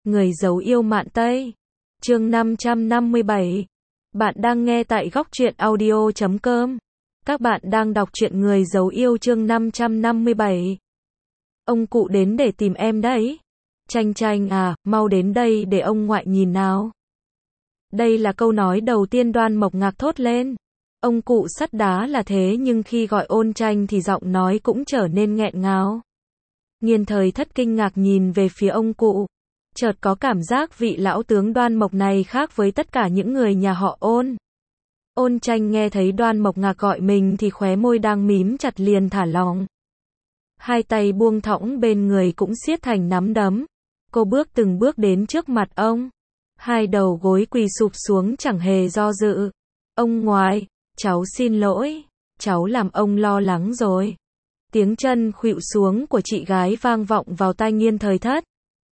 Người giấu yêu mạn Tây. Chương 557. Bạn đang nghe tại góc truyện audio.com. Các bạn đang đọc truyện Người giấu yêu chương 557. Ông cụ đến để tìm em đấy. Chanh Chanh à, mau đến đây để ông ngoại nhìn nào. Đây là câu nói đầu tiên Đoan Mộc Ngạc thốt lên. Ông cụ sắt đá là thế nhưng khi gọi Ôn Tranh thì giọng nói cũng trở nên nghẹn ngào. Nghiên Thời Thất kinh ngạc nhìn về phía ông cụ. Chợt có cảm giác vị lão tướng Đoan Mộc này khác với tất cả những người nhà họ Ôn. Ôn Tranh nghe thấy Đoan Mộc Ngạc gọi mình thì khóe môi đang mím chặt liền thả lỏng. Hai tay buông thõng bên người cũng siết thành nắm đấm. Cô bước từng bước đến trước mặt ông. Hai đầu gối quỳ sụp xuống chẳng hề do dự. Ông ngoại, cháu xin lỗi, cháu làm ông lo lắng rồi. Tiếng chân khuỵu xuống của chị gái vang vọng vào tai Nghiên Thời Thất,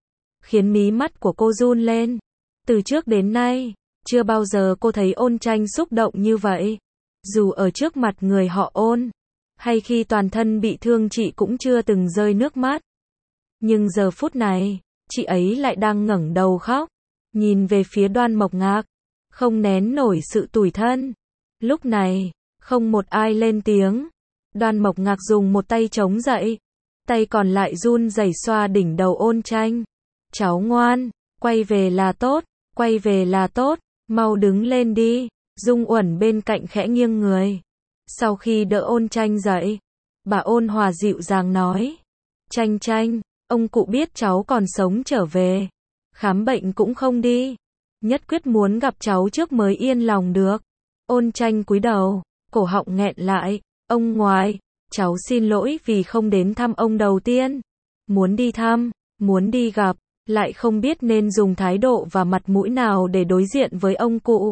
khiến mí mắt của cô run lên. Từ trước đến nay, chưa bao giờ cô thấy Ôn Tranh xúc động như vậy. Dù ở trước mặt người họ Ôn, hay khi toàn thân bị thương chị cũng chưa từng rơi nước mắt. Nhưng giờ phút này, chị ấy lại đang ngẩng đầu khóc, nhìn về phía Đoan Mộc Ngạc, không nén nổi sự tủi thân. Lúc này, không một ai lên tiếng. Đoan Mộc Ngạc dùng một tay chống dậy, tay còn lại run rẩy xoa đỉnh đầu Ôn Tranh. Cháu ngoan, quay về là tốt, quay về là tốt, mau đứng lên đi. Dung Uẩn bên cạnh khẽ nghiêng người. Sau khi đỡ Ôn Tranh dậy, bà Ôn Hòa dịu dàng nói. Tranh Tranh, ông cụ biết cháu còn sống trở về. Khám bệnh cũng không đi. Nhất quyết muốn gặp cháu trước mới yên lòng được. Ôn Tranh cúi đầu, cổ họng nghẹn lại. Ông ngoại, cháu xin lỗi vì không đến thăm ông đầu tiên. Muốn đi thăm, muốn đi gặp, lại không biết nên dùng thái độ và mặt mũi nào để đối diện với ông cụ.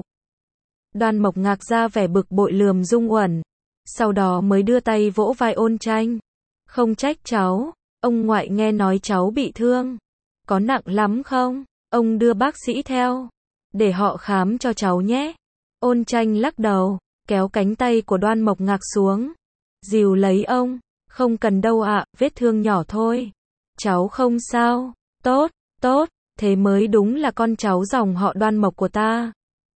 Đoan Mộc Ngạc ra vẻ bực bội lườm Dung Uẩn, sau đó mới đưa tay vỗ vai Ôn Tranh. Không trách cháu, ông ngoại nghe nói cháu bị thương. Có nặng lắm không? Ông đưa bác sĩ theo, để họ khám cho cháu nhé. Ôn Tranh lắc đầu, kéo cánh tay của Đoan Mộc Ngạc xuống, dìu lấy ông. Không cần đâu ạ, vết thương nhỏ thôi. Cháu không sao. Tốt, tốt, thế mới đúng là con cháu dòng họ Đoan Mộc của ta.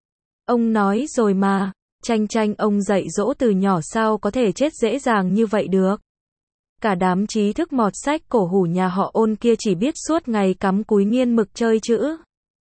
Ông nói rồi mà, Tranh Tranh ông dạy dỗ từ nhỏ sao có thể chết dễ dàng như vậy được. Cả đám trí thức mọt sách cổ hủ nhà họ Ôn kia chỉ biết suốt ngày cắm cúi nghiên mực chơi chữ,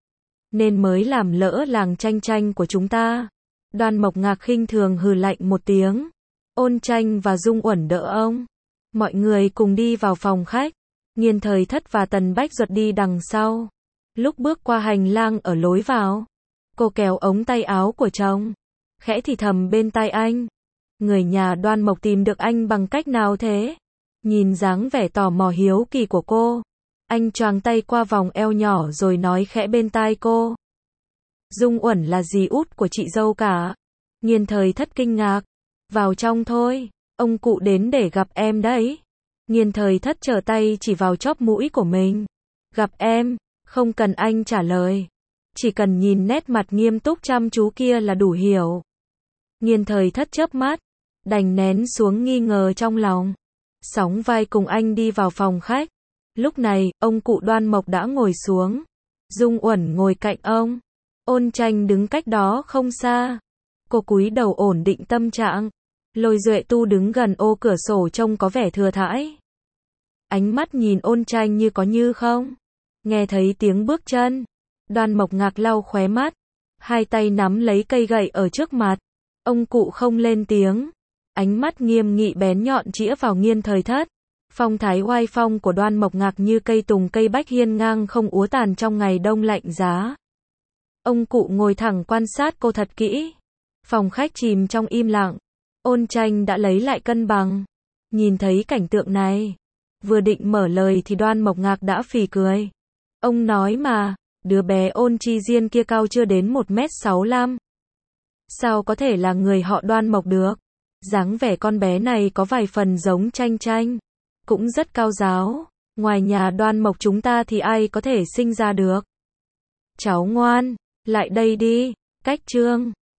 nên mới làm lỡ làng Tranh Tranh của chúng ta. Đoan Mộc Ngạc khinh thường hừ lạnh một tiếng. Ôn Tranh và Dung Uẩn đỡ ông. Mọi người cùng đi vào phòng khách. Nghiên Thời Thất và Tần Bách Duật đi đằng sau. Lúc bước qua hành lang ở lối vào, cô kéo ống tay áo của chồng, khẽ thì thầm bên tai anh. Người nhà Đoan Mộc tìm được anh bằng cách nào thế? Nhìn dáng vẻ tò mò hiếu kỳ của cô, anh choàng tay qua vòng eo nhỏ rồi nói khẽ bên tai cô. Dung Uẩn là dì út của chị dâu cả. Nghiên Thời Thất kinh ngạc. Vào trong thôi, ông cụ đến để gặp em đấy. Nghiên Thời Thất trở tay chỉ vào chóp mũi của mình. Gặp em, không cần anh trả lời. Chỉ cần nhìn nét mặt nghiêm túc chăm chú kia là đủ hiểu. Nghiên Thời Thất chớp mắt, đành nén xuống nghi ngờ trong lòng. Sóng vai cùng anh đi vào phòng khách. Lúc này, ông cụ Đoan Mộc đã ngồi xuống. Dung Uẩn ngồi cạnh ông. Ôn Tranh đứng cách đó không xa. Cô cúi đầu ổn định tâm trạng. Lôi Duệ Tu đứng gần ô cửa sổ trông có vẻ thừa thãi. Ánh mắt nhìn Ôn Tranh như có như không. Nghe thấy tiếng bước chân, Đoan Mộc Ngạc lau khóe mắt, hai tay nắm lấy cây gậy ở trước mặt. Ông cụ không lên tiếng, ánh mắt nghiêm nghị bén nhọn chĩa vào Nghiên Thời Thất. Phong thái oai phong của Đoan Mộc Ngạc như cây tùng cây bách hiên ngang không úa tàn trong ngày đông lạnh giá. Ông cụ ngồi thẳng quan sát cô thật kỹ. Phòng khách chìm trong im lặng. Ôn Tranh đã lấy lại cân bằng. Nhìn thấy cảnh tượng này, vừa định mở lời thì Đoan Mộc Ngạc đã phì cười. Ông nói mà, đứa bé Ôn Chi Diên kia cao chưa đến 1m65. Sao có thể là người họ Đoan Mộc được? Dáng vẻ con bé này có vài phần giống Tranh Tranh, cũng rất cao ráo. Ngoài nhà Đoan Mộc chúng ta thì ai có thể sinh ra được. Cháu ngoan, lại đây đi. Cách chương